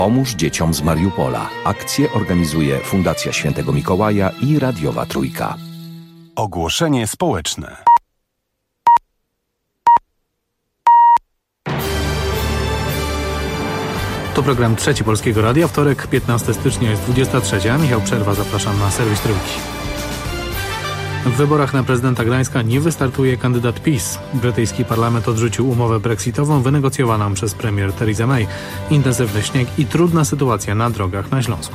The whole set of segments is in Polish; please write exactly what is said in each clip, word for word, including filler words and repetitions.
Pomóż dzieciom z Mariupola. Akcję organizuje Fundacja Świętego Mikołaja i Radiowa Trójka. Ogłoszenie społeczne. To program Trzeci Polskiego Radia. Wtorek, piętnastego stycznia, jest dwudziesta trzecia. Michał Przerwa, zapraszam na serwis Trójki. W wyborach na prezydenta Gdańska nie wystartuje kandydat PiS. Brytyjski parlament odrzucił umowę brexitową wynegocjowaną przez premier Theresa May. Intensywny śnieg i trudna sytuacja na drogach na Śląsku.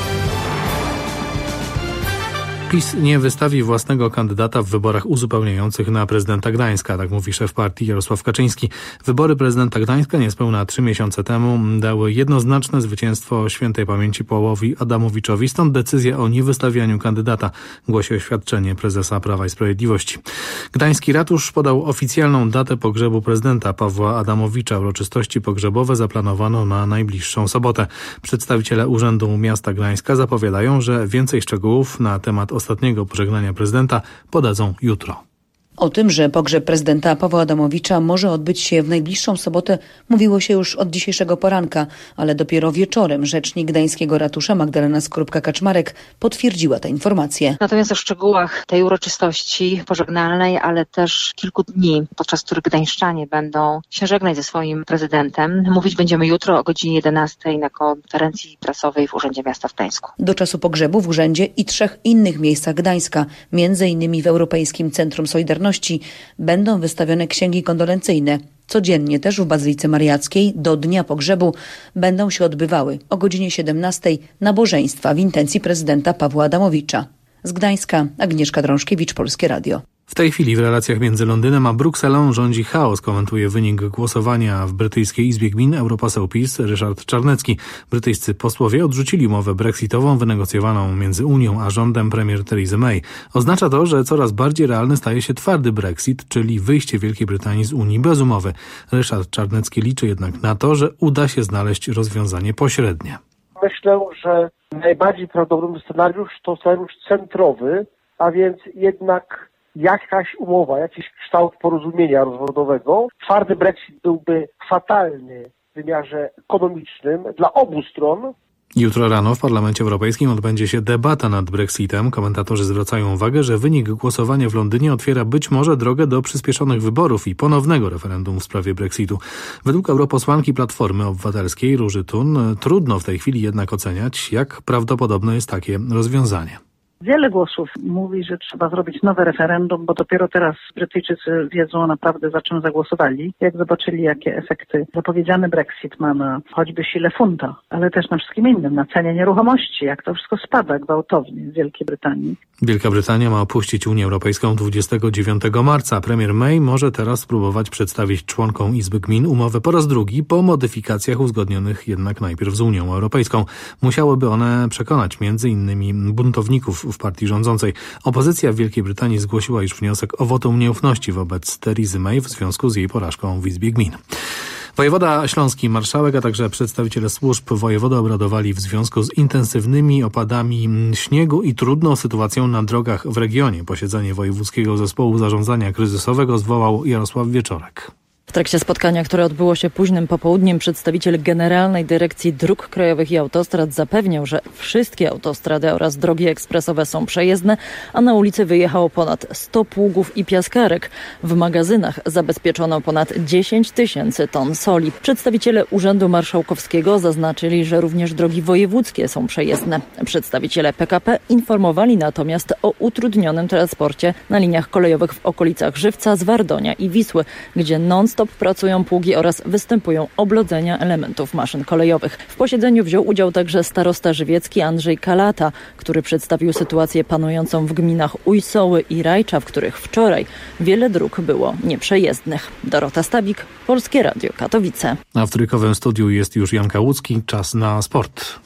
PiS nie wystawi własnego kandydata w wyborach uzupełniających na prezydenta Gdańska, tak mówi szef partii Jarosław Kaczyński. Wybory prezydenta Gdańska niespełna trzy miesiące temu dały jednoznaczne zwycięstwo świętej pamięci Pałowi Adamowiczowi, stąd decyzja o niewystawianiu kandydata, głosi oświadczenie prezesa Prawa i Sprawiedliwości. Gdański ratusz podał oficjalną datę pogrzebu prezydenta Pawła Adamowicza. Uroczystości pogrzebowe zaplanowano na najbliższą sobotę. Przedstawiciele Urzędu Miasta Gdańska zapowiadają, że więcej szczegółów na temat ostatniego pożegnania prezydenta podadzą jutro. O tym, że pogrzeb prezydenta Pawła Adamowicza może odbyć się w najbliższą sobotę, mówiło się już od dzisiejszego poranka, ale dopiero wieczorem rzecznik gdańskiego ratusza Magdalena Skorupka-Kaczmarek potwierdziła tę informację. Natomiast o szczegółach tej uroczystości pożegnalnej, ale też kilku dni, podczas których gdańszczanie będą się żegnać ze swoim prezydentem, mówić będziemy jutro o godzinie jedenastej na konferencji prasowej w Urzędzie Miasta w Gdańsku. Do czasu pogrzebu w urzędzie i trzech innych miejscach Gdańska, między innymi w Europejskim Centrum Solidarności, będą wystawione księgi kondolencyjne. Codziennie też w Bazylice Mariackiej do dnia pogrzebu będą się odbywały o godzinie siedemnastej nabożeństwa w intencji prezydenta Pawła Adamowicza. Z Gdańska Agnieszka Drążkiewicz, Polskie Radio. W tej chwili w relacjach między Londynem a Brukselą rządzi chaos, komentuje wynik głosowania w brytyjskiej Izbie Gmin europoseł PiS Ryszard Czarnecki. Brytyjscy posłowie odrzucili umowę brexitową wynegocjowaną między Unią a rządem premier Theresy May. Oznacza to, że coraz bardziej realny staje się twardy Brexit, czyli wyjście Wielkiej Brytanii z Unii bez umowy. Ryszard Czarnecki liczy jednak na to, że uda się znaleźć rozwiązanie pośrednie. Myślę, że najbardziej prawdopodobny scenariusz to scenariusz centrowy, a więc jednak jakaś umowa, jakiś kształt porozumienia rozwodowego. Twardy Brexit byłby fatalny w wymiarze ekonomicznym dla obu stron. Jutro rano w Parlamencie Europejskim odbędzie się debata nad Brexitem. Komentatorzy zwracają uwagę, że wynik głosowania w Londynie otwiera być może drogę do przyspieszonych wyborów i ponownego referendum w sprawie Brexitu. Według europosłanki Platformy Obywatelskiej Róży Thun trudno w tej chwili jednak oceniać, jak prawdopodobne jest takie rozwiązanie. Wiele głosów mówi, że trzeba zrobić nowe referendum, bo dopiero teraz Brytyjczycy wiedzą naprawdę, za czym zagłosowali. Jak zobaczyli, jakie efekty zapowiedziany Brexit ma na choćby sile funta, ale też na wszystkim innym, na cenie nieruchomości, jak to wszystko spada gwałtownie w Wielkiej Brytanii. Wielka Brytania ma opuścić Unię Europejską dwudziestego dziewiątego marca. Premier May może teraz spróbować przedstawić członkom Izby Gmin umowę po raz drugi, po modyfikacjach uzgodnionych jednak najpierw z Unią Europejską. Musiałyby one przekonać między innymi buntowników w partii rządzącej. Opozycja w Wielkiej Brytanii zgłosiła już wniosek o wotum nieufności wobec Theresy May w związku z jej porażką w Izbie Gmin. Wojewoda śląski, marszałek, a także przedstawiciele służb wojewody obradowali w związku z intensywnymi opadami śniegu i trudną sytuacją na drogach w regionie. Posiedzenie Wojewódzkiego Zespołu Zarządzania Kryzysowego zwołał Jarosław Wieczorek. W trakcie spotkania, które odbyło się późnym popołudniem, przedstawiciel Generalnej Dyrekcji Dróg Krajowych i Autostrad zapewniał, że wszystkie autostrady oraz drogi ekspresowe są przejezdne, a na ulicy wyjechało ponad sto pługów i piaskarek. W magazynach zabezpieczono ponad dziesięć tysięcy ton soli. Przedstawiciele Urzędu Marszałkowskiego zaznaczyli, że również drogi wojewódzkie są przejezdne. Przedstawiciele P K P informowali natomiast o utrudnionym transporcie na liniach kolejowych w okolicach Żywca, Zwardonia i Wisły, gdzie non-stop pracują pługi oraz występują oblodzenia elementów maszyn kolejowych. W posiedzeniu wziął udział także starosta żywiecki Andrzej Kalata, który przedstawił sytuację panującą w gminach Ujsoły i Rajcza, w których wczoraj wiele dróg było nieprzejezdnych. Dorota Stabik, Polskie Radio Katowice. A w trójkowym studiu jest już Jan Kałucki. Czas na sport.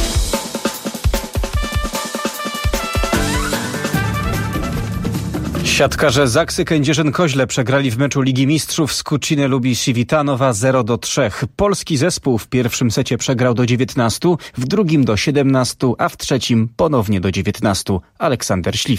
Siatkarze Zaksy Kędzierzyn-Koźle przegrali w meczu Ligi Mistrzów z Kuciny Lubi Civitanowa zero do trzech. Polski zespół w pierwszym secie przegrał do dziewiętnastu, w drugim do siedemnastu, a w trzecim ponownie do dziewiętnastu. Aleksander Śliwka.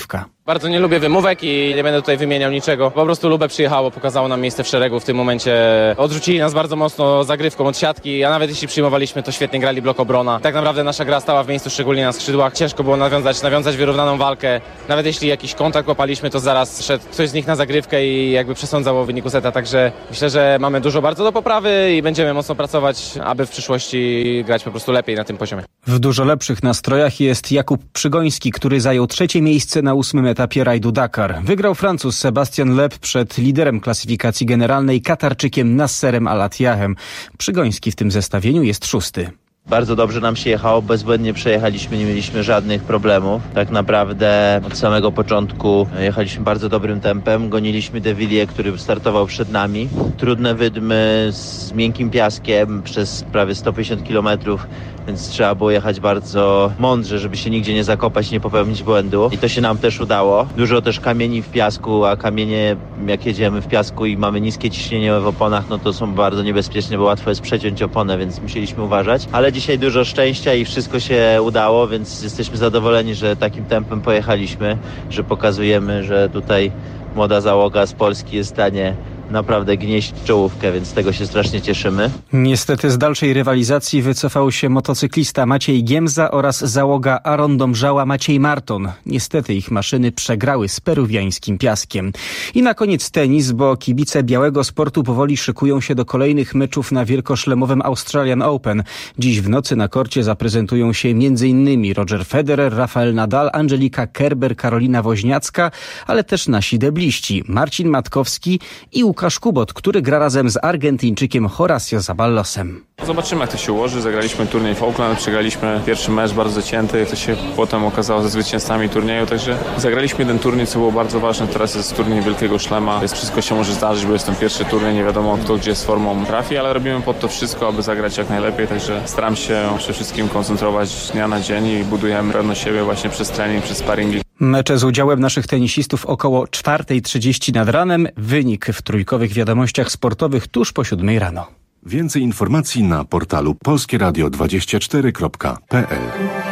Bardzo nie lubię wymówek i nie będę tutaj wymieniał niczego. Po prostu Lubę przyjechało, pokazało nam miejsce w szeregu. W tym momencie odrzucili nas bardzo mocno zagrywką od siatki, a nawet jeśli przyjmowaliśmy, to świetnie grali blok obrona. Tak naprawdę nasza gra stała w miejscu, szczególnie na skrzydłach. Ciężko było nawiązać, nawiązać wyrównaną walkę. Nawet jeśli jakiś kontakt łapaliśmy, to zaraz szedł ktoś z nich na zagrywkę i jakby przesądzał o wyniku seta. Także myślę, że mamy dużo bardzo do poprawy i będziemy mocno pracować, aby w przyszłości grać po prostu lepiej na tym poziomie. W dużo lepszych nastrojach jest Jakub Przygoński, który zajął trzecie miejsce na ósmym etapie rajdu Dakar. Wygrał Francuz Sebastian Loeb przed liderem klasyfikacji generalnej Katarczykiem Nasserem Al-Attiyahem. Przygoński w tym zestawieniu jest szósty. Bardzo dobrze nam się jechało, bezbłędnie przejechaliśmy, nie mieliśmy żadnych problemów. Tak naprawdę od samego początku jechaliśmy bardzo dobrym tempem, goniliśmy De Villiers, który startował przed nami. Trudne wydmy z miękkim piaskiem przez prawie sto pięćdziesiąt kilometrów, więc trzeba było jechać bardzo mądrze, żeby się nigdzie nie zakopać, nie popełnić błędu. I to się nam też udało. Dużo też kamieni w piasku, a kamienie, jak jedziemy w piasku i mamy niskie ciśnienie w oponach, no to są bardzo niebezpieczne, bo łatwo jest przeciąć oponę, więc musieliśmy uważać. Ale dzisiaj dużo szczęścia i wszystko się udało, więc jesteśmy zadowoleni, że takim tempem pojechaliśmy, że pokazujemy, że tutaj młoda załoga z Polski jest w stanie naprawdę gnieść czołówkę, więc z tego się strasznie cieszymy. Niestety z dalszej rywalizacji wycofał się motocyklista Maciej Giemza oraz załoga Aaron Domżała Maciej Marton. Niestety ich maszyny przegrały z peruwiańskim piaskiem. I na koniec tenis, bo kibice białego sportu powoli szykują się do kolejnych meczów na wielkoszlemowym Australian Open. Dziś w nocy na korcie zaprezentują się m.in. Roger Federer, Rafael Nadal, Angelika Kerber, Karolina Woźniacka, ale też nasi debliści Marcin Matkowski i Łukasz Kubot, który gra razem z Argentyńczykiem Horacio Zaballosem. Zobaczymy, jak to się ułoży. Zagraliśmy turniej Falkland, przegraliśmy pierwszy mecz bardzo zacięty, to się potem okazało ze zwycięzcami turnieju, także zagraliśmy jeden turniej, co było bardzo ważne. Teraz jest turniej Wielkiego Szlema, więc wszystko się może zdarzyć, bo jest ten pierwszy turniej, nie wiadomo kto gdzie z formą trafi, ale robimy pod to wszystko, aby zagrać jak najlepiej, także staram się przede wszystkim koncentrować z dnia na dzień i budujemy pewność siebie właśnie przez trening, przez sparingi. Mecze z udziałem naszych tenisistów około czwartej trzydzieści nad ranem. Wynik w trójkowych wiadomościach sportowych tuż po siódmej rano. Więcej informacji na portalu polskie radio dwadzieścia cztery kropka p l.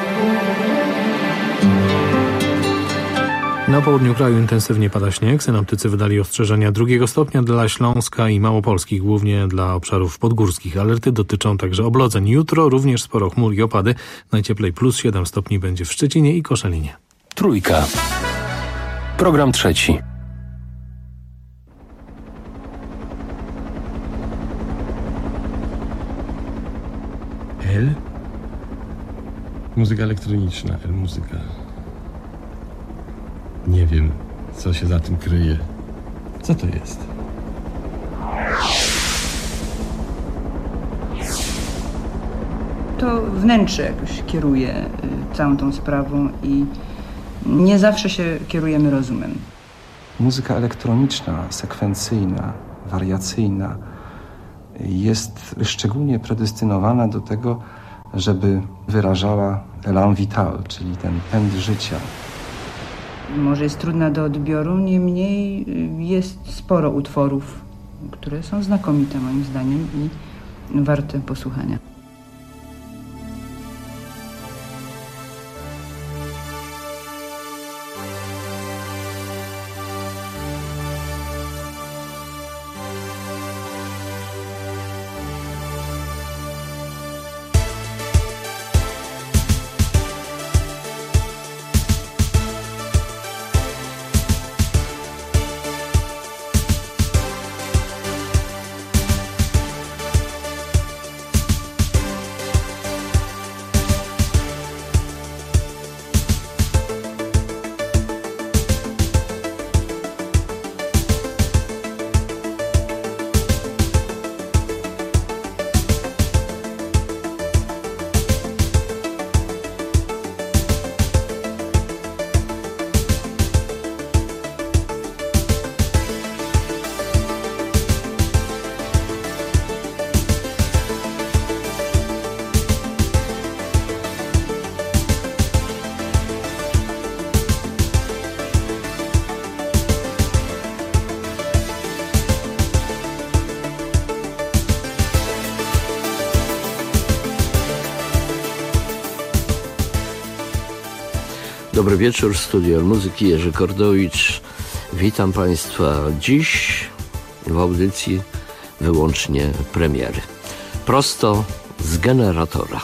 Na południu kraju intensywnie pada śnieg. Synoptycy wydali ostrzeżenia drugiego stopnia dla Śląska i Małopolski, głównie dla obszarów podgórskich. Alerty dotyczą także oblodzeń. Jutro również sporo chmur i opady. Najcieplej plus siedem stopni będzie w Szczecinie i Koszalinie. Trójka. Program trzeci. L? Muzyka elektroniczna, L muzyka. Nie wiem, co się za tym kryje. Co to jest? To wnętrze jakoś kieruje całą tą sprawą i nie zawsze się kierujemy rozumem. Muzyka elektroniczna, sekwencyjna, wariacyjna jest szczególnie predestynowana do tego, żeby wyrażała élan vital, czyli ten pęd życia. Może jest trudna do odbioru, niemniej jest sporo utworów, które są znakomite moim zdaniem i warte posłuchania. Dobry wieczór, studio muzyki Jerzy Kordowicz. Witam Państwa dziś w audycji wyłącznie premiery. Prosto z generatora.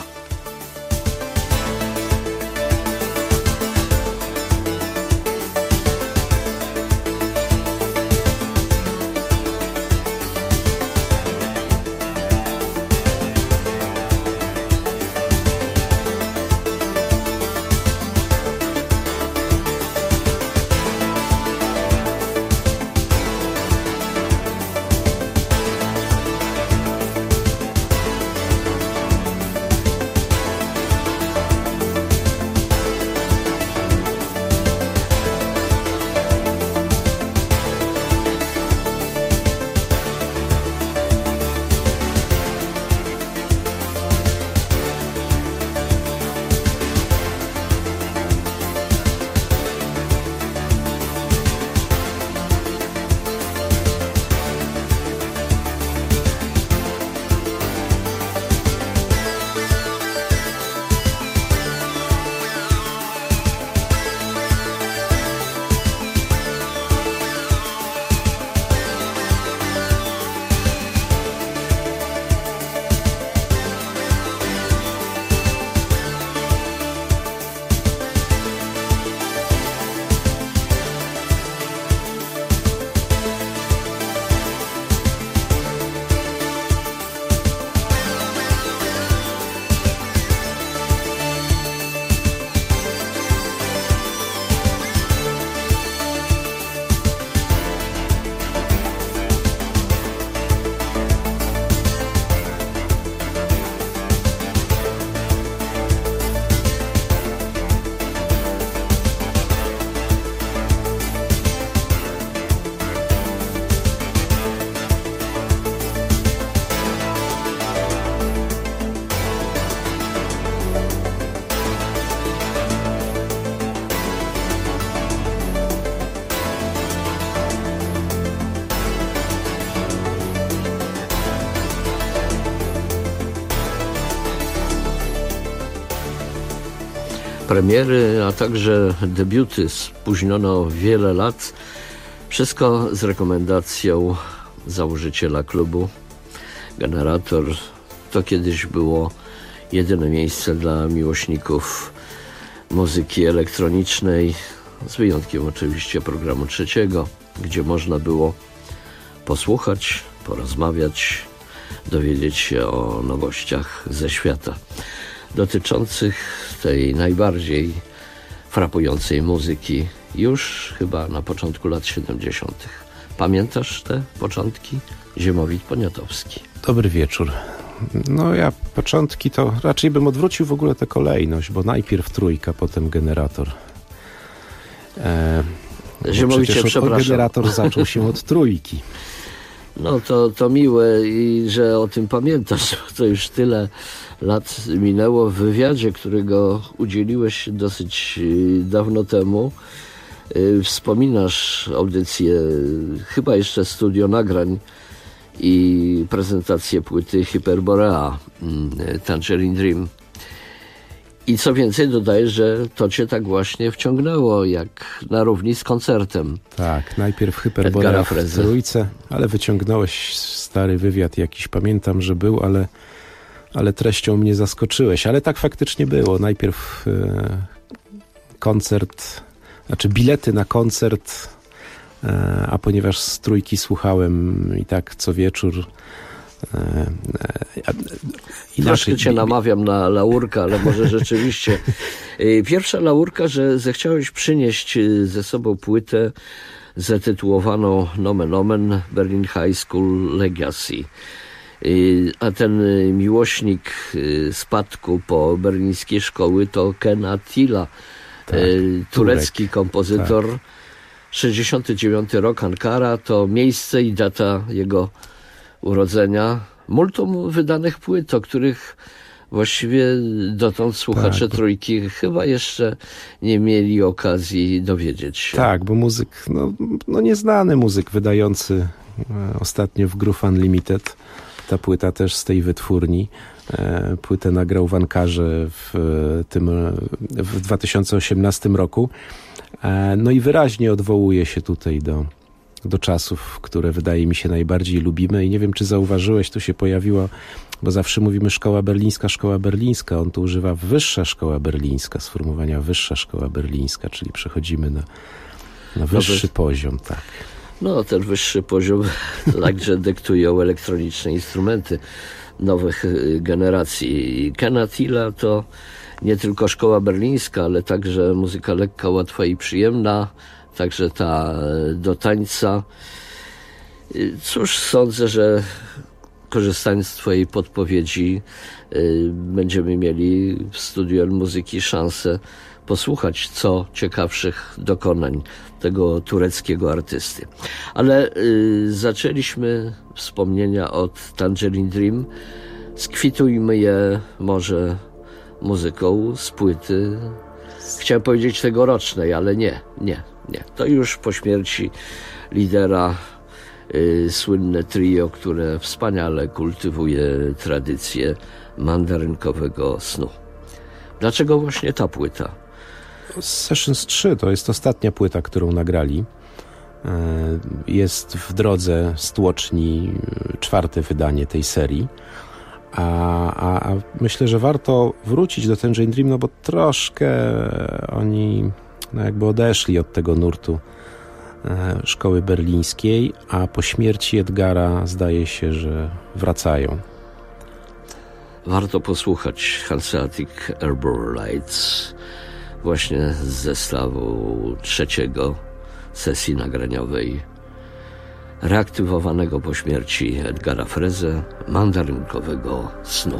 Premiery, a także debiuty spóźniono o wiele lat. Wszystko z rekomendacją założyciela klubu. Generator to kiedyś było jedyne miejsce dla miłośników muzyki elektronicznej, z wyjątkiem oczywiście programu trzeciego, gdzie można było posłuchać, porozmawiać, dowiedzieć się o nowościach ze świata dotyczących tej najbardziej frapującej muzyki już chyba na początku lat siedemdziesiątych. Pamiętasz te początki? Ziemowit Poniatowski. Dobry wieczór. No ja początki to raczej bym odwrócił w ogóle tę kolejność, bo najpierw Trójka, potem Generator. E, Ziemowicie, przepraszam. Generator zaczął się od Trójki. No to, to miłe, i że o tym pamiętasz, to już tyle lat minęło. W wywiadzie, którego udzieliłeś dosyć dawno temu, wspominasz audycję, chyba jeszcze studio nagrań i prezentację płyty Hyperborea, Tangerine Dream. I co więcej, dodajesz, że to cię tak właśnie wciągnęło, jak na równi z koncertem. Tak, najpierw Hyperborea w Trójce, ale wyciągnąłeś stary wywiad jakiś, pamiętam, że był, ale, ale treścią mnie zaskoczyłeś. Ale tak faktycznie było. Najpierw e, koncert, znaczy bilety na koncert, e, a ponieważ z Trójki słuchałem i tak co wieczór, Troszkę cię namawiam na laurkę, ale może rzeczywiście. Pierwsza laurka, że zechciałeś przynieść ze sobą płytę zatytułowaną Nomen Omen Berlin High School Legacy. A ten miłośnik spadku po berlińskiej szkoły to Ken Attila, tak, turecki Turek. kompozytor. Tak. sześćdziesiąty dziewiąty rok, Ankara, to miejsce i data jego urodzenia. Multum wydanych płyt, o których właściwie dotąd słuchacze tak, Trójki chyba jeszcze nie mieli okazji dowiedzieć się. Tak, bo muzyk, no, no nieznany muzyk wydający ostatnio w Groove Unlimited, ta płyta też z tej wytwórni, Płytę nagrał w Ankarze w tym w dwa tysiące osiemnastym roku. No i wyraźnie odwołuje się tutaj do, do czasów, które wydaje mi się najbardziej lubimy. I nie wiem, czy zauważyłeś, tu się pojawiło, bo zawsze mówimy szkoła berlińska, szkoła berlińska. On tu używa wyższa szkoła berlińska, sformułowania wyższa szkoła berlińska, czyli przechodzimy na, na wyższy no poziom, tak. No, ten wyższy poziom także dyktują elektroniczne instrumenty nowych generacji. Ken Attila to nie tylko szkoła berlińska, ale także muzyka lekka, łatwa i przyjemna, także ta do tańca. Cóż, sądzę, że korzystając z twojej podpowiedzi będziemy mieli w Studiu Muzyki szansę posłuchać co ciekawszych dokonań tego tureckiego artysty. Ale y, zaczęliśmy wspomnienia od Tangerine Dream. Skwitujmy je może muzyką z płyty, chciałem powiedzieć tegorocznej, ale nie, nie, nie. To już po śmierci lidera y, słynne trio, które wspaniale kultywuje tradycję mandarynkowego snu. Dlaczego właśnie ta płyta? Sessions trzy to jest ostatnia płyta, którą nagrali. Jest w drodze z tłoczni czwarte wydanie tej serii. A, a, a myślę, że warto wrócić do Tangerine Dream, no bo troszkę oni no jakby odeszli od tego nurtu szkoły berlińskiej, a po śmierci Edgara zdaje się, że wracają. Warto posłuchać Hanseatic Arbor Lights właśnie z zestawu trzeciego sesji nagraniowej reaktywowanego po śmierci Edgara Freze mandarynkowego snu.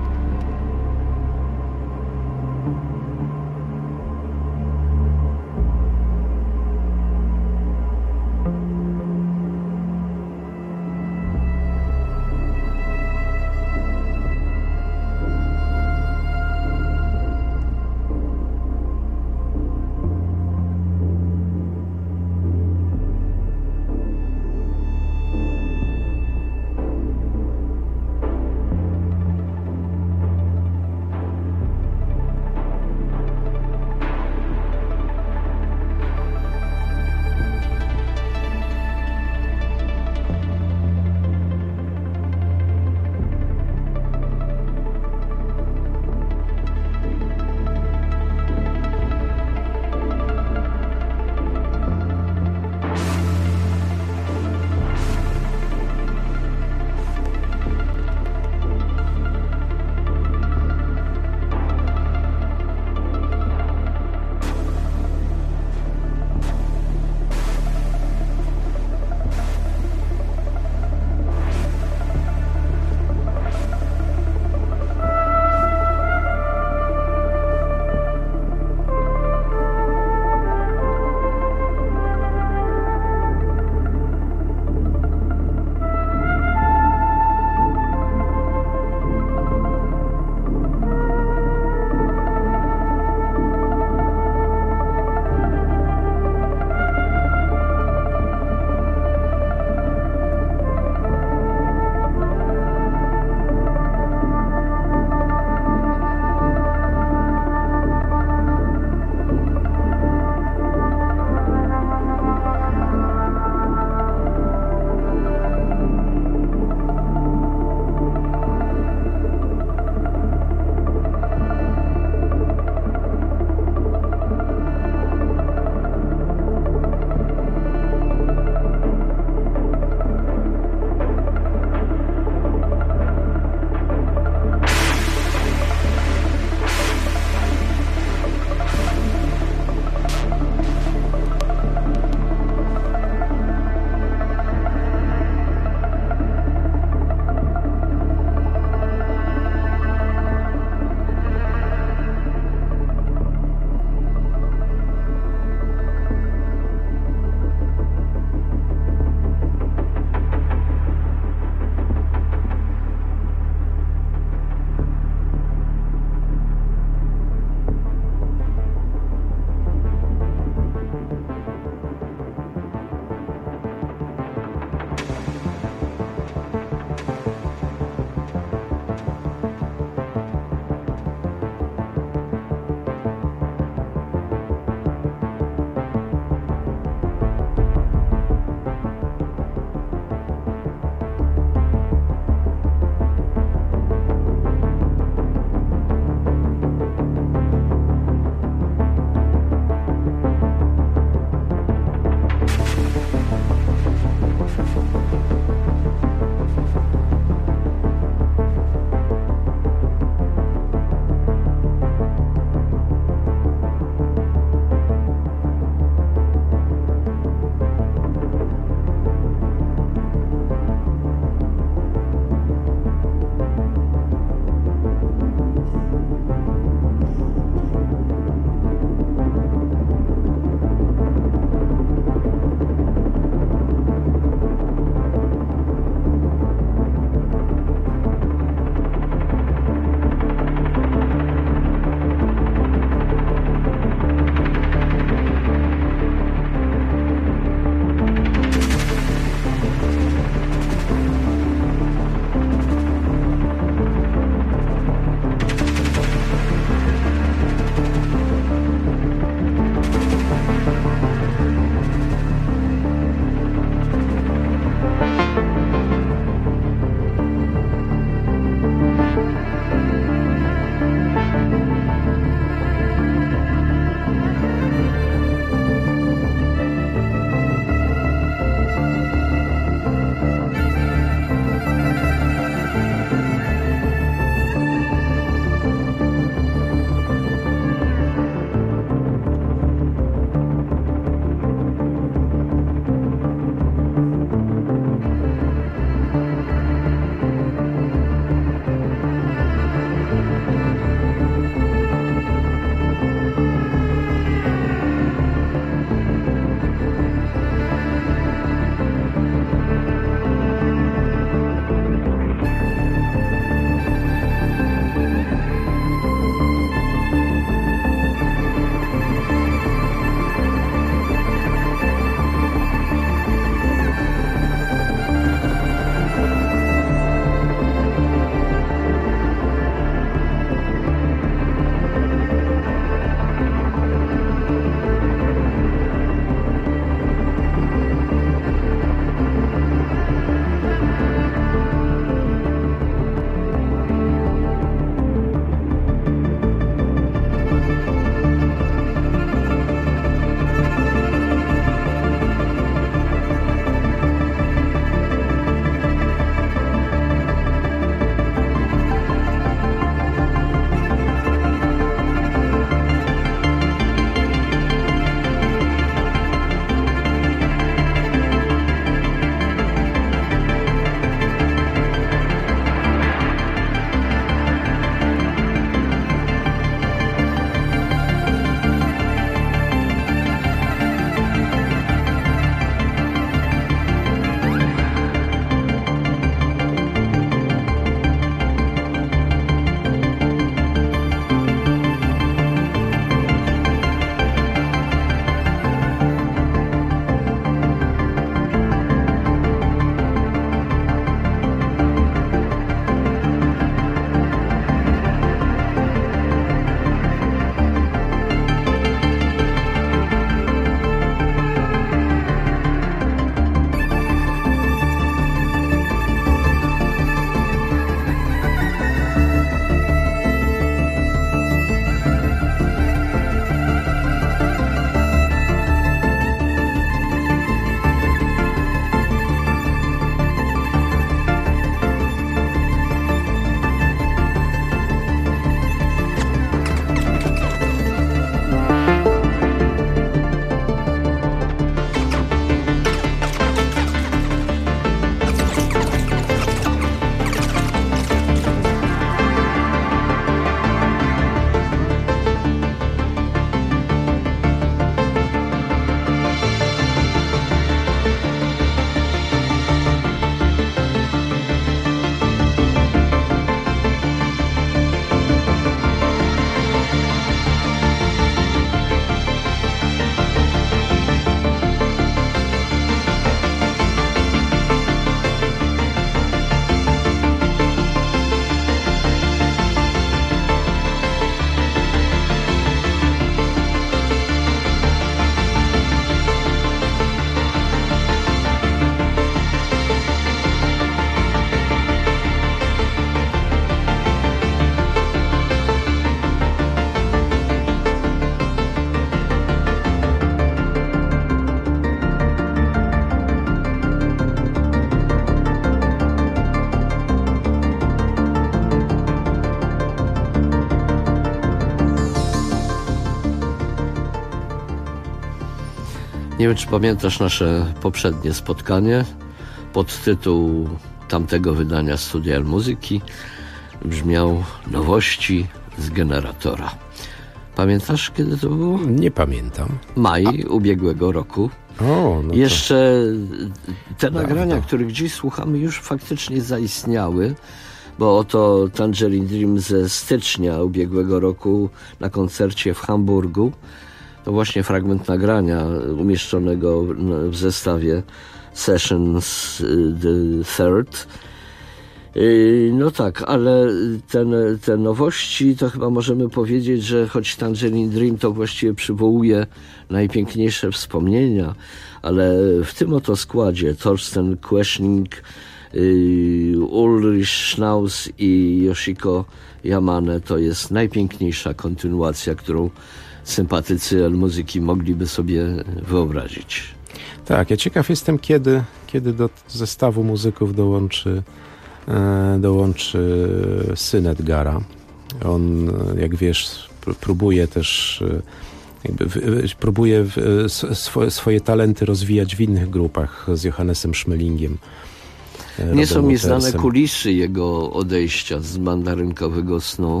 Nie wiem, czy pamiętasz nasze poprzednie spotkanie. Podtytuł tamtego wydania Studia Muzyki brzmiał Nowości z generatora. Pamiętasz, kiedy to było? Nie pamiętam. Maj A... ubiegłego roku. O, no Jeszcze te dawno. nagrania, których dziś słuchamy, już faktycznie zaistniały, bo oto Tangerine Dream ze stycznia ubiegłego roku na koncercie w Hamburgu. To właśnie fragment nagrania umieszczonego w zestawie Sessions the Third. No tak, ale ten, te nowości to chyba możemy powiedzieć, że choć Tangerine Dream to właściwie przywołuje najpiękniejsze wspomnienia, ale w tym oto składzie Thorsten Queschning, Ulrich Schnauz i Yoshiko Yamane to jest najpiękniejsza kontynuacja, którą sympatycy L-muzyki mogliby sobie wyobrazić. Tak, ja ciekaw jestem, kiedy, kiedy do zestawu muzyków dołączy dołączy syn Edgara. On, jak wiesz, próbuje też jakby próbuje swoje, swoje talenty rozwijać w innych grupach z Johannesem Szmelingiem. Nie są mi znane kulisy jego odejścia z mandarynkowego snu.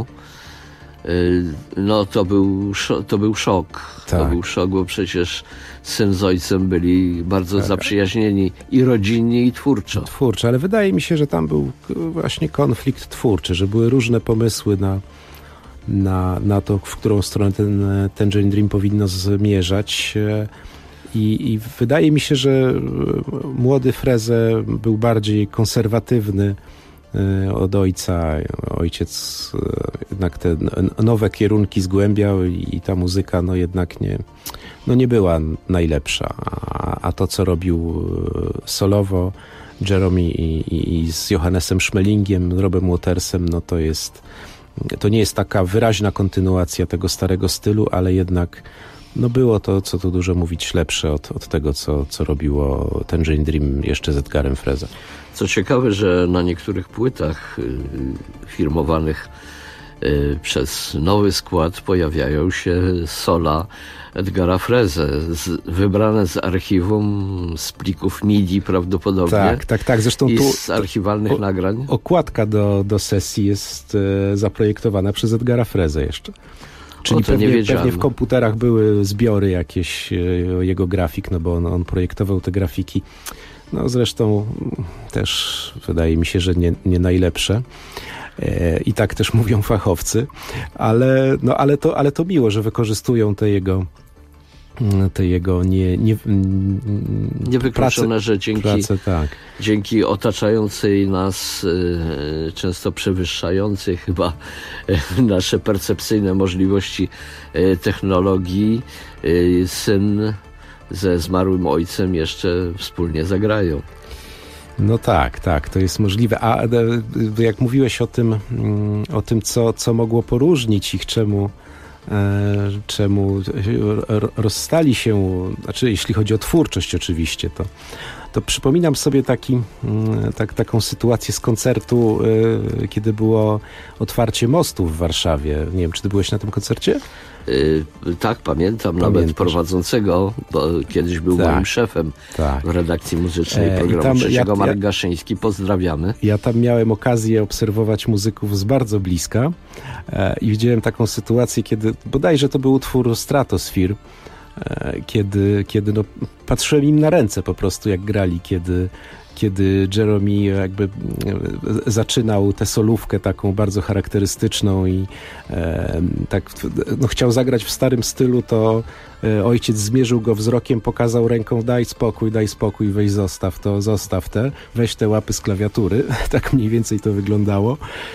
No to był, to był szok. Tak. To był szok, bo przecież syn z ojcem byli bardzo tak. zaprzyjaźnieni i rodzinnie, i twórczo. Twórczo, ale wydaje mi się, że tam był właśnie konflikt twórczy, że były różne pomysły na, na, na to, w którą stronę ten Tangerine Dream powinno zmierzać. I, I wydaje mi się, że młody Freze był bardziej konserwatywny od ojca. Ojciec jednak te nowe kierunki zgłębiał i ta muzyka no jednak nie, no nie była najlepsza. A, a to, co robił solowo Jerome i, i, i z Johannesem Szmelingiem, Robem Watersem, no to jest, to nie jest taka wyraźna kontynuacja tego starego stylu, ale jednak no było to, co tu dużo mówić, lepsze od, od tego, co, co robiło Tangerine Dream jeszcze z Edgarem Freze. Co ciekawe, że na niektórych płytach y, firmowanych y, przez nowy skład pojawiają się sola Edgara Freze, z, wybrane z archiwum, z plików M I D I prawdopodobnie. Tak, tak, tak. Zresztą i tu z archiwalnych o, nagrań. Okładka do, do sesji jest e, zaprojektowana przez Edgara Freze jeszcze. Czyli pewnie, pewnie w komputerach były zbiory jakieś e, jego grafik, no bo on, on projektował te grafiki. No zresztą też wydaje mi się, że nie, nie najlepsze. E, I tak też mówią fachowcy. Ale, no, ale, to, ale to miło, że wykorzystują te jego te jego nie, nie, niewykluczone, pracę, że dzięki, pracę, tak. dzięki otaczającej nas e, często przewyższającej chyba e, nasze percepcyjne możliwości e, technologii e, syn ze zmarłym ojcem jeszcze wspólnie zagrają. No tak, tak, to jest możliwe. A jak mówiłeś o tym, o tym co, co mogło poróżnić ich, czemu czemu rozstali się, znaczy jeśli chodzi o twórczość oczywiście, to, to przypominam sobie taki, tak, taką sytuację z koncertu, kiedy było otwarcie mostu w Warszawie. Nie wiem, czy ty byłeś na tym koncercie? Yy, tak, pamiętam. Pamiętasz? Nawet prowadzącego, bo kiedyś był tak, moim szefem tak. w redakcji muzycznej e, programu trzeciego. Ja, Marek ja, Gaszyński, pozdrawiamy. Ja tam miałem okazję obserwować muzyków z bardzo bliska e, i widziałem taką sytuację, kiedy bodajże to był utwór Stratosphere, e, kiedy, kiedy no, patrzyłem im na ręce po prostu, jak grali, kiedy kiedy Jerome jakby zaczynał tę solówkę taką bardzo charakterystyczną i e, tak no, chciał zagrać w starym stylu, to e, ojciec zmierzył go wzrokiem, pokazał ręką: daj spokój, daj spokój, weź zostaw to, zostaw te, weź te łapy z klawiatury. Tak mniej więcej to wyglądało.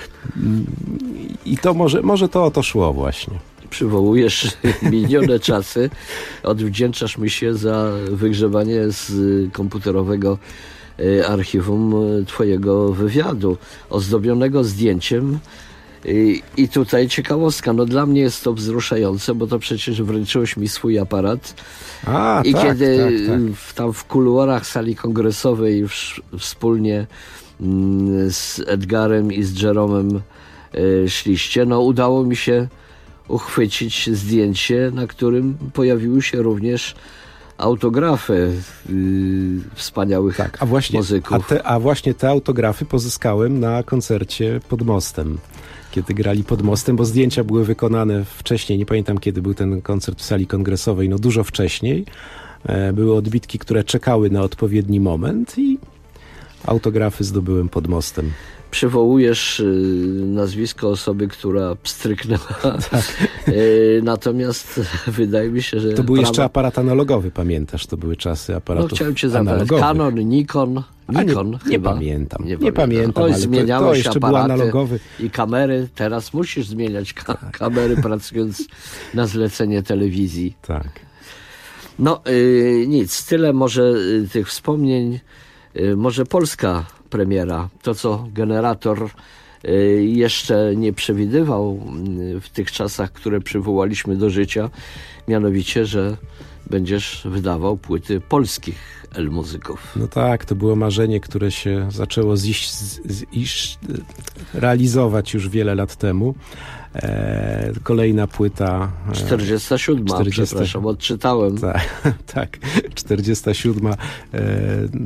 I to może, może to o to szło właśnie. Przywołujesz minione czasy, odwdzięczasz mi się za wygrzewanie z komputerowego archiwum twojego wywiadu, ozdobionego zdjęciem. I, i tutaj ciekawostka, no dla mnie jest to wzruszające, bo to przecież wręczyłeś mi swój aparat. A, i tak, kiedy tak, tak. W, tam w kuluarach sali kongresowej w, wspólnie mm, z Edgarem i z Jeromem y, szliście, no udało mi się uchwycić zdjęcie, na którym pojawiły się również autografy yy, wspaniałych tak, a właśnie, muzyków. A, te, a właśnie te autografy pozyskałem na koncercie pod mostem. Kiedy grali pod mostem, bo zdjęcia były wykonane wcześniej, nie pamiętam kiedy był ten koncert w sali kongresowej, no dużo wcześniej. E, były odbitki, które czekały na odpowiedni moment i autografy zdobyłem pod mostem. Przywołujesz y, nazwisko osoby, która pstryknęła. Tak. Y, natomiast wydaje mi się, że... To był prawa... jeszcze aparat analogowy, pamiętasz? To były czasy aparatów no, chciałem cię zapytać. Canon, Nikon, Nikon nie, chyba. Nie pamiętam. Nie, nie pamiętam, Oj, ale zmieniałeś to, to jeszcze był analogowy. I kamery. Teraz musisz zmieniać ka- kamery, pracując na zlecenie telewizji. Tak. No y, nic, tyle może y, tych wspomnień. Y, może polska premiera, to co generator y, jeszcze nie przewidywał y, w tych czasach, które przywołaliśmy do życia, mianowicie, że będziesz wydawał płyty polskich el-muzyków. No tak, to było marzenie, które się zaczęło ziść, z, z, iść, realizować już wiele lat temu. E, kolejna płyta... czterdziesta siódma, czterdziesta przepraszam, odczytałem. Tak, tak czterdziesta siódma. E,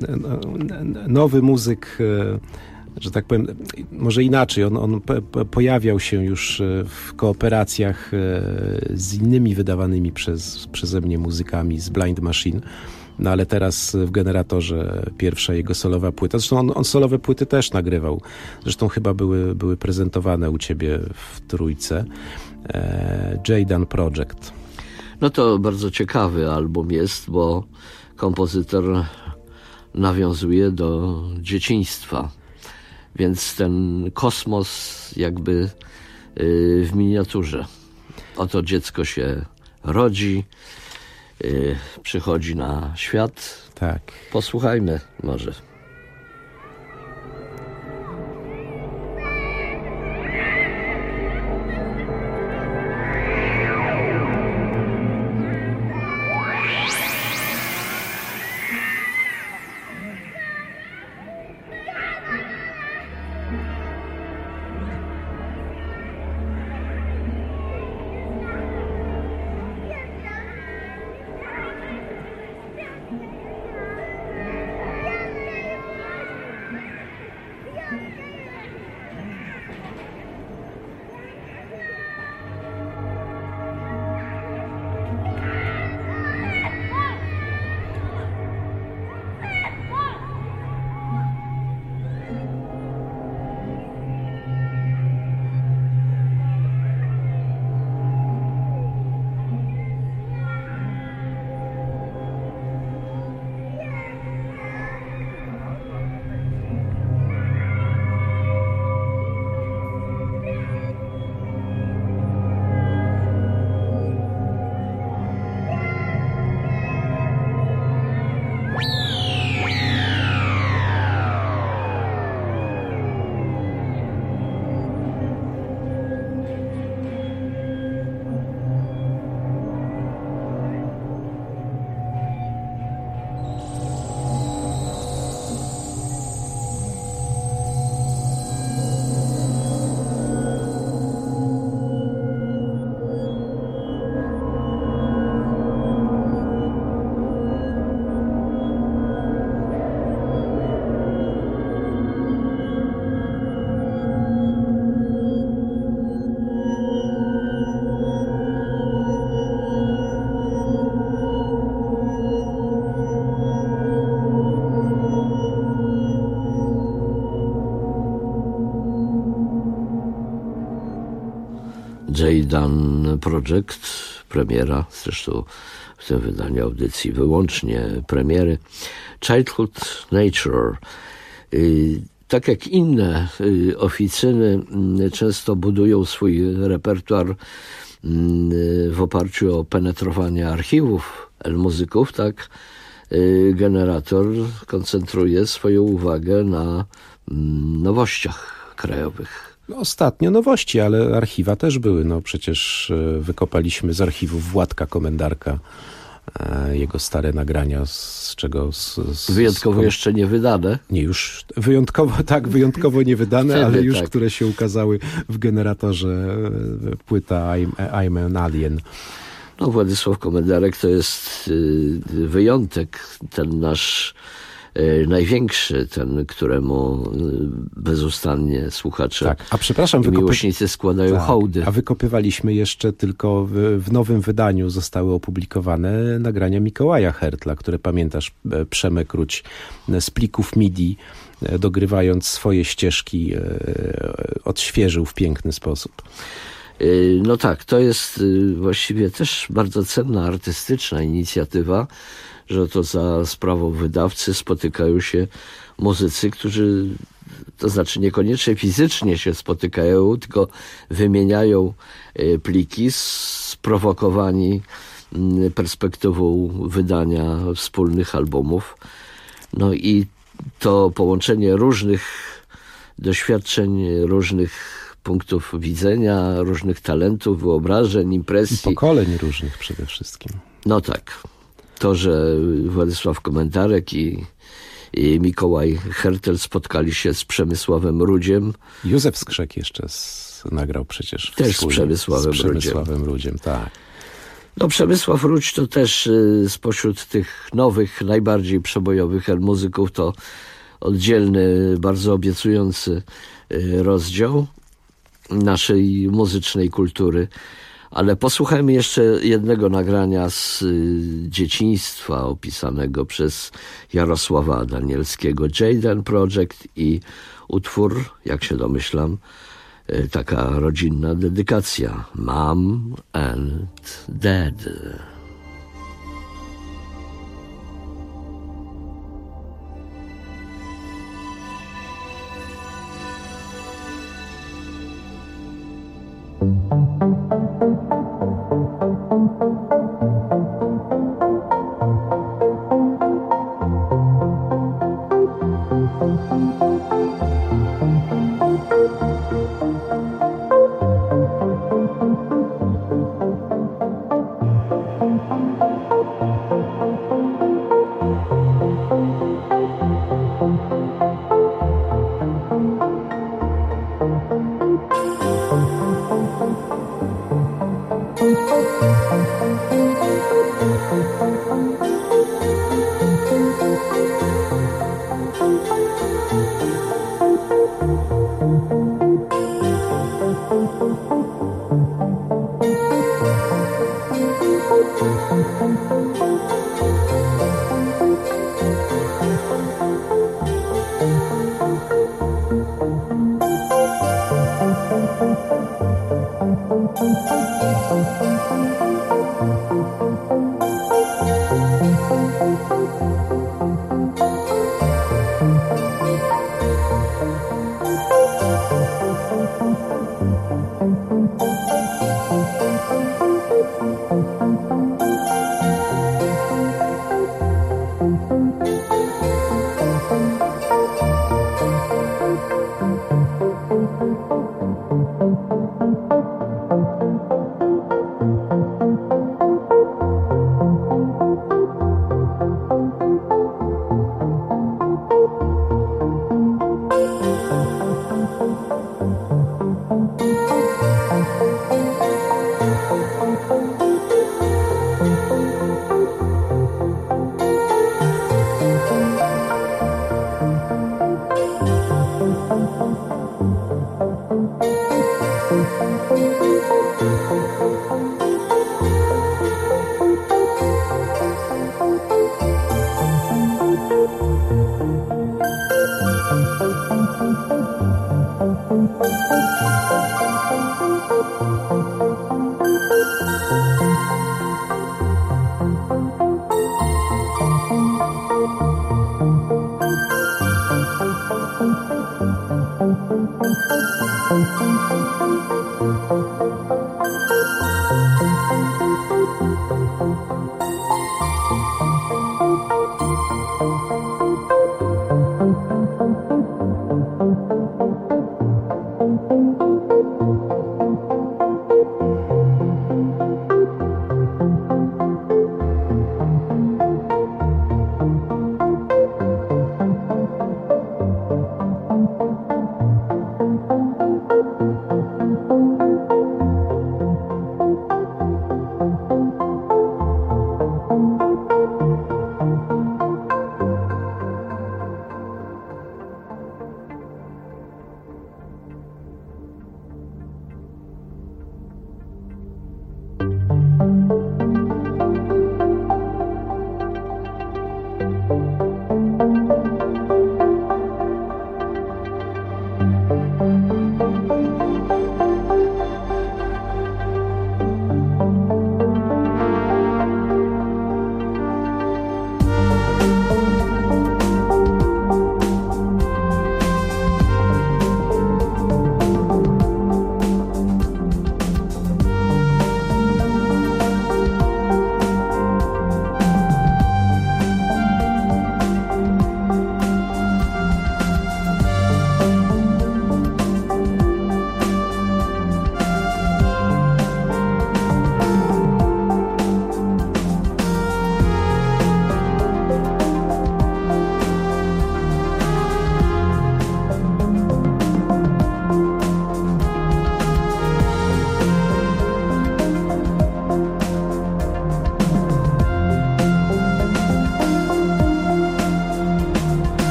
nowy muzyk, e, że tak powiem, może inaczej, on, on po, pojawiał się już w kooperacjach e, z innymi wydawanymi przez, przeze mnie muzykami z Blind Machine. No ale teraz w generatorze pierwsza jego solowa płyta. Zresztą on, on solowe płyty też nagrywał. Zresztą chyba były, były prezentowane u ciebie w Trójce. E, Jaydan Project. No to bardzo ciekawy album jest, bo kompozytor nawiązuje do dzieciństwa. Więc ten kosmos jakby yy, w miniaturze. Oto dziecko się rodzi, Yy, przychodzi na świat. Tak. Posłuchajmy może. Jaydan Project, premiera, zresztą w tym wydaniu audycji wyłącznie premiery. Childhood Nature. Tak jak inne oficyny często budują swój repertuar w oparciu o penetrowanie archiwów el-muzyków, tak generator koncentruje swoją uwagę na nowościach krajowych. No, ostatnio nowości, ale archiwa też były. No przecież wykopaliśmy z archiwów Władka Komendarka jego stare nagrania, z czego... Z, z, wyjątkowo z, jeszcze nie wydane? Nie, już wyjątkowo, tak, wyjątkowo nie wydane, Wtedy, ale już, tak. które się ukazały w generatorze, płyta I'm, I'm an Alien. No, Władysław Komendarek to jest wyjątek, ten nasz największy, ten, któremu bezustannie słuchacze tak. A przepraszam, i miłośnicy wykopy... składają tak. hołdy. A wykopywaliśmy jeszcze tylko w, w nowym wydaniu zostały opublikowane nagrania Mikołaja Hertla, które pamiętasz, Przemek Ruć z plików M I D I, dogrywając swoje ścieżki, odświeżył w piękny sposób. No tak, to jest właściwie też bardzo cenna artystyczna inicjatywa, że to za sprawą wydawcy spotykają się muzycy, którzy, to znaczy niekoniecznie fizycznie się spotykają, tylko wymieniają pliki, sprowokowani perspektywą wydania wspólnych albumów. No i to połączenie różnych doświadczeń, różnych punktów widzenia, różnych talentów, wyobrażeń, impresji. I pokoleń różnych przede wszystkim. No tak. To, że Władysław Komendarek i, i Mikołaj Hertel spotkali się z Przemysławem Rudziem. Józef Skrzek jeszcze z, nagrał przecież też z Przemysławem, z Przemysławem Rudziem. Rudziem, tak. No, Przemysław Rudź to też y, spośród tych nowych, najbardziej przebojowych muzyków to oddzielny, bardzo obiecujący y, rozdział naszej muzycznej kultury. Ale posłuchajmy jeszcze jednego nagrania z y, dzieciństwa opisanego przez Jarosława Danielskiego, Jayden Project, i utwór, jak się domyślam, y, taka rodzinna dedykacja, Mom and Dad.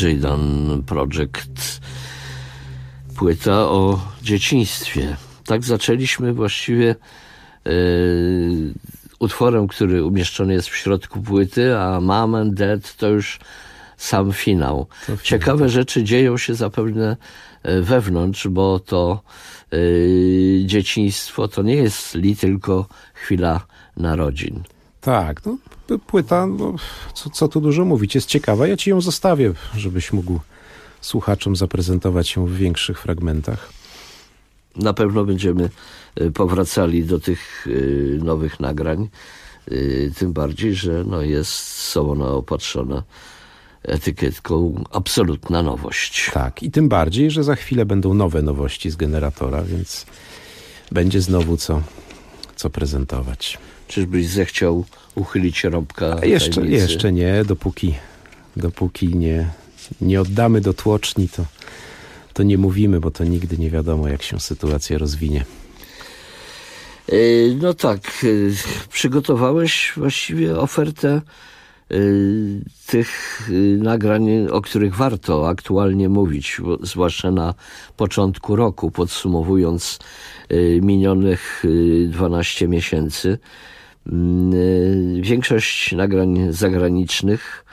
Jaydan Project. Płyta o dzieciństwie. Tak zaczęliśmy właściwie yy, utworem, który umieszczony jest w środku płyty, a Mom and Dad to już sam finał. Ciekawe rzeczy dzieją się zapewne wewnątrz, bo to yy, dzieciństwo to nie jest li tylko chwila narodzin. Tak, no, płyta, no, co, co tu dużo mówić, jest ciekawa. Ja ci ją zostawię, żebyś mógł słuchaczom zaprezentować ją w większych fragmentach. Na pewno będziemy powracali do tych nowych nagrań, tym bardziej, że no jest ona opatrzona etykietką absolutna nowość. Tak, i tym bardziej, że za chwilę będą nowe nowości z generatora, więc będzie znowu co, co prezentować. Czyżbyś zechciał uchylić rąbka A jeszcze, jeszcze nie, dopóki, dopóki nie, nie oddamy do tłoczni, to, to nie mówimy, bo to nigdy nie wiadomo, jak się sytuacja rozwinie. No tak, przygotowałeś właściwie ofertę tych nagrań, o których warto aktualnie mówić, zwłaszcza na początku roku, podsumowując minionych dwanaście miesięcy. Większość nagrań zagranicznych,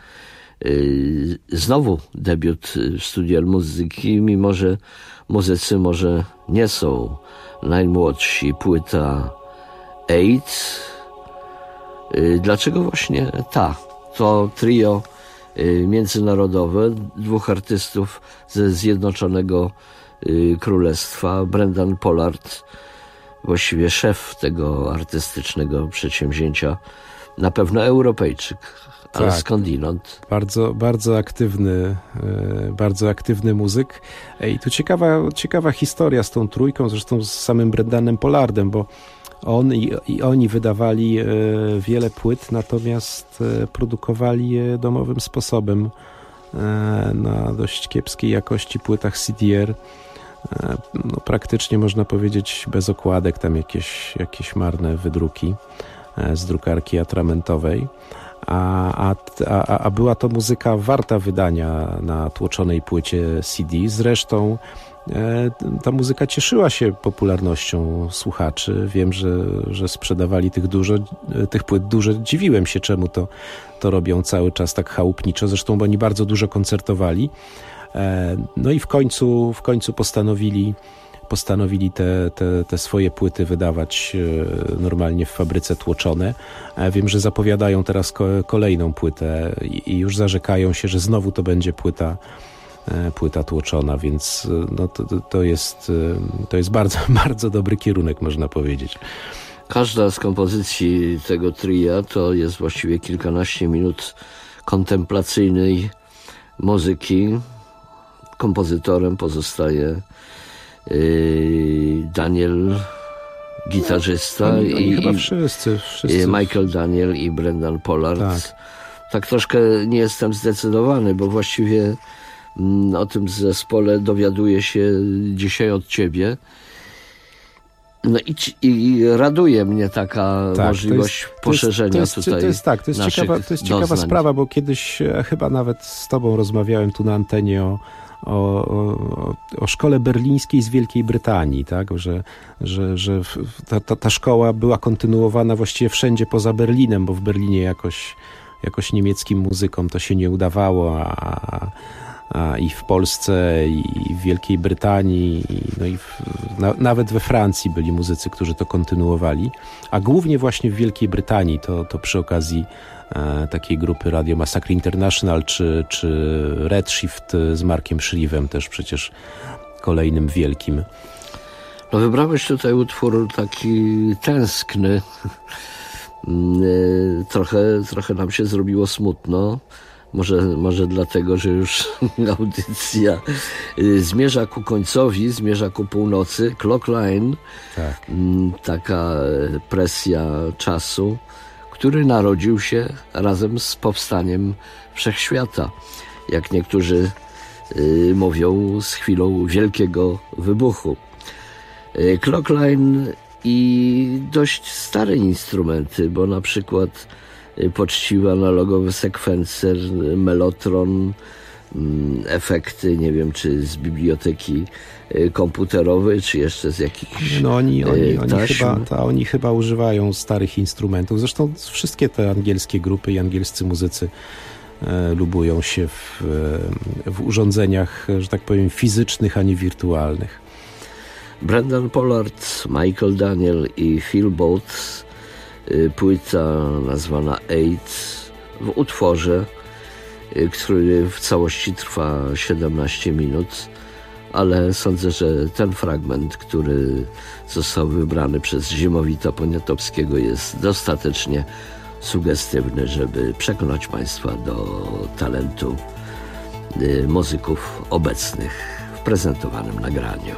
znowu debiut w Studial Muzyki, mimo że muzycy może nie są najmłodsi, płyta Eight. Dlaczego właśnie ta? To trio międzynarodowe, dwóch artystów ze Zjednoczonego Królestwa, Brendan Pollard, właściwie szef tego artystycznego przedsięwzięcia, na pewno Europejczyk, ale tak, skądinąd. Bardzo, bardzo aktywny, bardzo aktywny muzyk. I tu ciekawa, ciekawa historia z tą trójką, zresztą z samym Brendanem Pollardem, bo on i, i oni wydawali wiele płyt, natomiast produkowali je domowym sposobem na dość kiepskiej jakości płytach C D R. No, praktycznie można powiedzieć bez okładek, tam jakieś, jakieś marne wydruki z drukarki atramentowej, a, a, a, a była to muzyka warta wydania na tłoczonej płycie C D. Zresztą e, ta muzyka cieszyła się popularnością słuchaczy. Wiem, że, że sprzedawali tych dużo, tych płyt dużo. Dziwiłem się, czemu to, to robią cały czas tak chałupniczo. Zresztą, bo oni bardzo dużo koncertowali. No i w końcu, w końcu postanowili, postanowili te, te, te swoje płyty wydawać normalnie w fabryce tłoczone. Wiem, że zapowiadają teraz kolejną płytę i już zarzekają się, że znowu to będzie płyta, płyta tłoczona, więc no to, to, jest, to jest bardzo, bardzo dobry kierunek, można powiedzieć. Każda z kompozycji tego tria to jest właściwie kilkanaście minut kontemplacyjnej muzyki. Kompozytorem pozostaje yy, Daniel, gitarzysta, oni, oni i, chyba i wszyscy, wszyscy. Michael Daniel i Brendan Pollard. Tak. tak troszkę nie jestem zdecydowany, bo właściwie mm, o tym zespole dowiaduję się dzisiaj od ciebie. No i, i raduje mnie taka tak, możliwość to jest, poszerzenia to jest, tutaj. To jest tak, to jest ciekawa, to jest ciekawa sprawa, bo kiedyś chyba nawet z tobą rozmawiałem tu na antenie o, o, o, o szkole berlińskiej z Wielkiej Brytanii, tak? Że, że, że ta, ta, ta szkoła była kontynuowana właściwie wszędzie poza Berlinem, bo w Berlinie jakoś, jakoś niemieckim muzykom to się nie udawało, a A i w Polsce, i w Wielkiej Brytanii, i no i w, na, nawet we Francji byli muzycy, którzy to kontynuowali, a głównie właśnie w Wielkiej Brytanii, to, to przy okazji e, takiej grupy Radio Massacre International, czy, czy Redshift z Markiem Shrievem, też przecież kolejnym wielkim. No wybrałeś tutaj utwór taki tęskny. trochę, trochę nam się zrobiło smutno. Może, może dlatego, że już audycja zmierza ku końcowi, zmierza ku północy. Clockline, tak. Taka presja czasu, który narodził się razem z powstaniem wszechświata. Jak niektórzy y, mówią, z chwilą wielkiego wybuchu. Y, Clockline i dość stare instrumenty, bo na przykład poczciwy analogowy sekwencer Mellotron efekty, nie wiem, czy z biblioteki komputerowej, czy jeszcze z jakichś No oni, oni, oni, taśm. chyba, ta, oni chyba używają starych instrumentów. Zresztą wszystkie te angielskie grupy i angielscy muzycy e, lubują się w, w urządzeniach, że tak powiem, fizycznych, a nie wirtualnych. Brendan Pollard, Michael Daniel i Phil Bolt, płyta nazwana Eight, w utworze, który w całości trwa siedemnaście minut, ale sądzę, że ten fragment, który został wybrany przez Zimowita Poniatowskiego, jest dostatecznie sugestywny, żeby przekonać Państwa do talentu muzyków obecnych w prezentowanym nagraniu.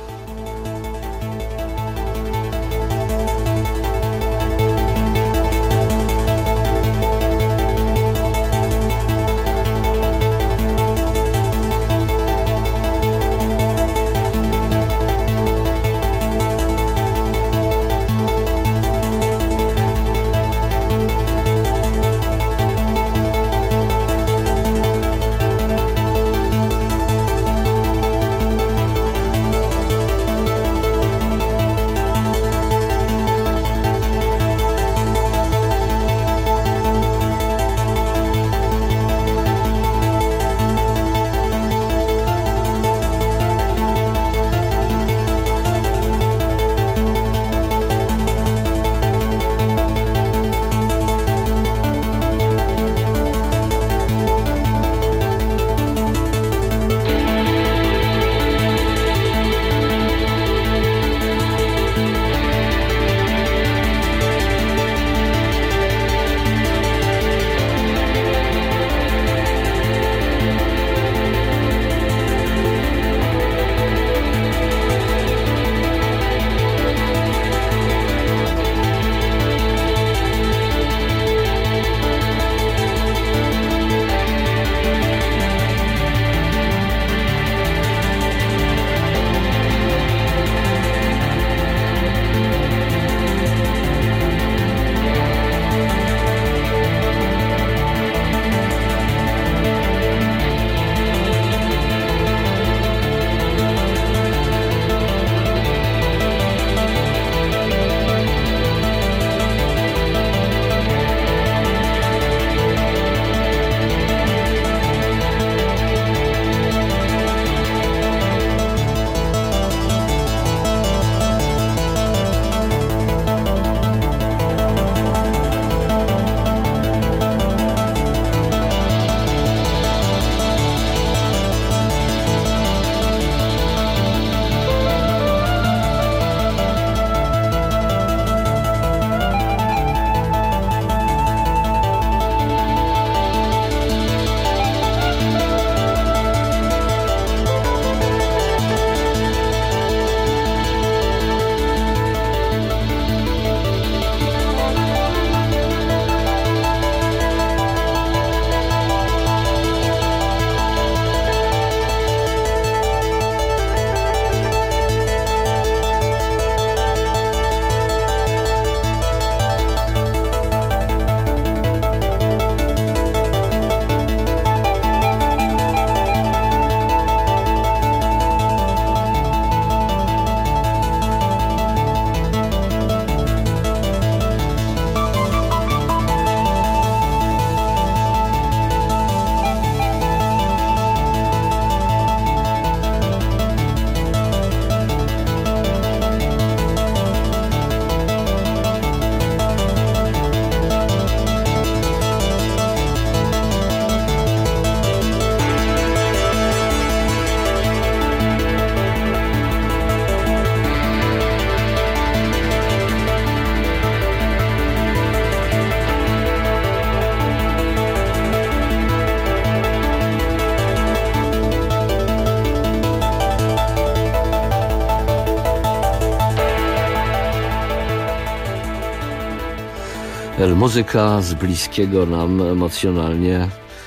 Muzyka z bliskiego nam emocjonalnie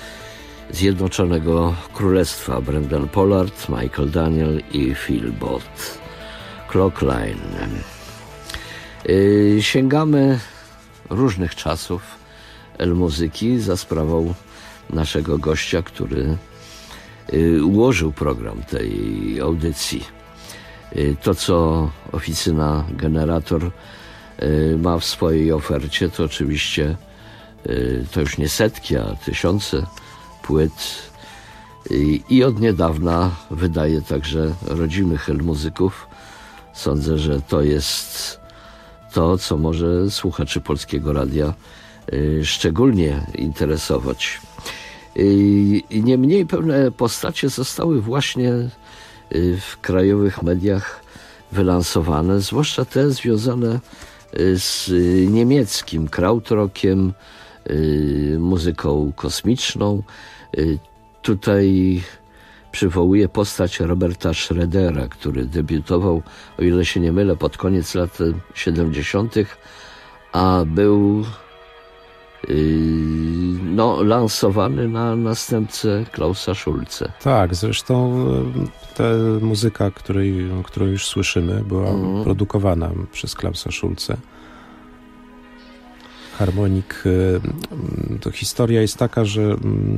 Zjednoczonego Królestwa. Brendan Pollard, Michael Daniel i Phil Bott. Clockline. Yy, sięgamy różnych czasów El Muzyki za sprawą naszego gościa, który ułożył program tej audycji. To, co oficyna Generator ma w swojej ofercie, to oczywiście to już nie setki, a tysiące płyt. I od niedawna wydaje także rodzimy Hyl Muzyków. Sądzę, że to jest to, co może słuchaczy Polskiego Radia szczególnie interesować. Niemniej pewne postacie zostały właśnie w krajowych mediach wylansowane, zwłaszcza te związane z niemieckim krautrockiem, muzyką kosmiczną. Tutaj przywołuję postać Roberta Schrödera, który debiutował, o ile się nie mylę, pod koniec lat siedemdziesiątych, a był no, lansowany na następcę Klausa Schulze. Tak, zresztą ta muzyka, której, którą już słyszymy, była mm. produkowana przez Klausa Schulze. Harmonik, to historia jest taka, że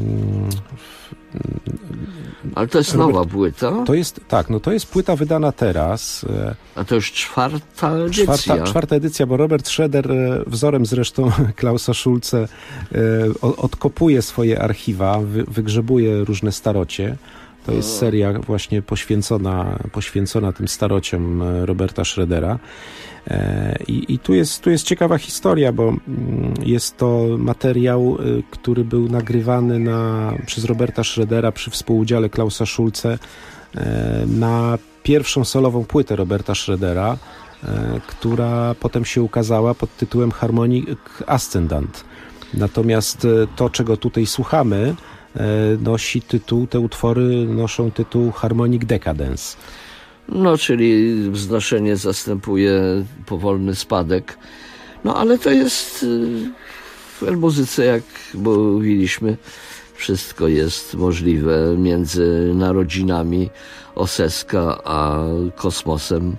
ale to jest Robert, nowa płyta? To jest, tak, no to jest płyta wydana teraz. A to już czwarta edycja. Czwarta, czwarta edycja, bo Robert Schröder, wzorem zresztą Klausa Schulze, odkopuje swoje archiwa, wygrzebuje różne starocie. To jest seria właśnie poświęcona, poświęcona tym starociom Roberta Schrödera. I, i tu, jest, tu jest ciekawa historia, bo jest to materiał, który był nagrywany na, przez Roberta Schrödera przy współudziale Klausa Schulze na pierwszą solową płytę Roberta Schrödera, która potem się ukazała pod tytułem Harmonik Ascendant. Natomiast to, czego tutaj słuchamy, nosi tytuł, te utwory noszą tytuł Harmonic Decadence. No, czyli wznoszenie zastępuje powolny spadek. No, ale to jest w muzyce, jak mówiliśmy, wszystko jest możliwe między narodzinami Oseska a kosmosem.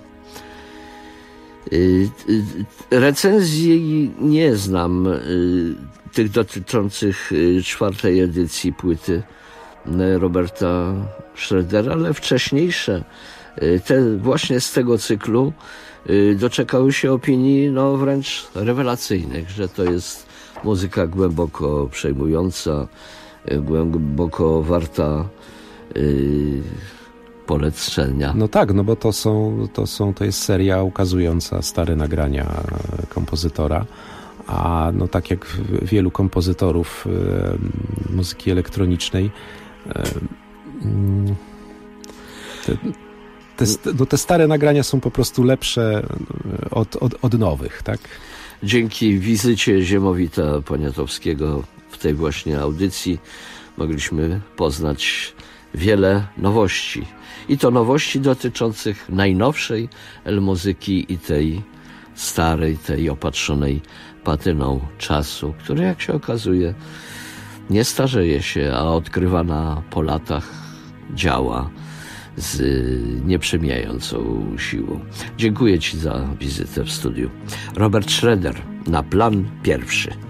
Recenzji nie znam tych dotyczących czwartej edycji płyty Roberta Schrödera, ale wcześniejsze, te właśnie z tego cyklu, doczekały się opinii no wręcz rewelacyjnych, że to jest muzyka głęboko przejmująca, głęboko warta yy, polecenia. No tak, no bo to są, to są, to jest seria ukazująca stare nagrania kompozytora, a no tak jak wielu kompozytorów e, muzyki elektronicznej, e, te, te, no te stare nagrania są po prostu lepsze od, od, od nowych, tak? Dzięki wizycie Ziemowita Poniatowskiego w tej właśnie audycji mogliśmy poznać wiele nowości. I to nowości dotyczących najnowszej elmuzyki i tej starej, tej opatrzonej patyną czasu, który, jak się okazuje, nie starzeje się, a odkrywana po latach działa z nieprzemijającą siłą. Dziękuję Ci za wizytę w studiu. Robert Schröder na plan pierwszy.